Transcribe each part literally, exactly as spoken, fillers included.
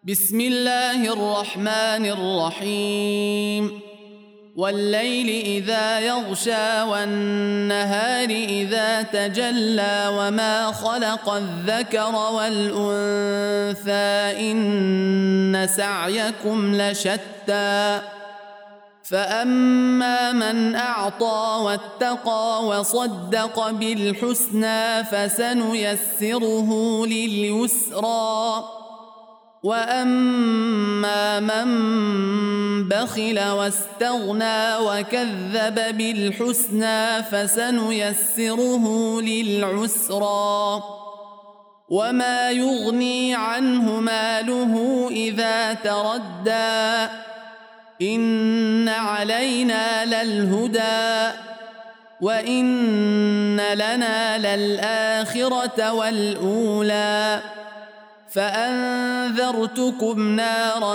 بسم الله الرحمن الرحيم والليل إذا يغشى والنهار إذا تجلى وما خلق الذكر والأنثى إن سعيكم لشتى فأما من أعطى واتقى وصدق بالحسنى فسنيسره لليسرى وأما من بخل واستغنى وكذب بالحسنى فسنيسره للعسرى وما يغني عنه ماله إذا تردى إن علينا للهدى وإن لنا للآخرة والأولى فأنذرتكم نارا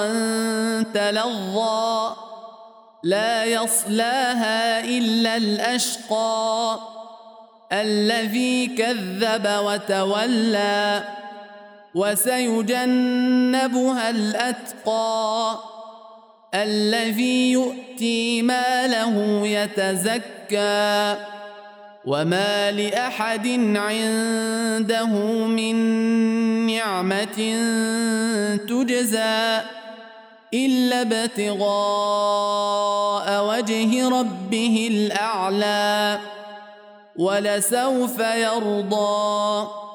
تلظى لا يصلاها إلا الأشقى الذي كذب وتولى وسيجنبها الأتقى الذي يؤتي ماله يتزكى وما لأحد عنده من نعمة تجزى إلا ابتغاء وجه ربه الأعلى ولسوف يرضى.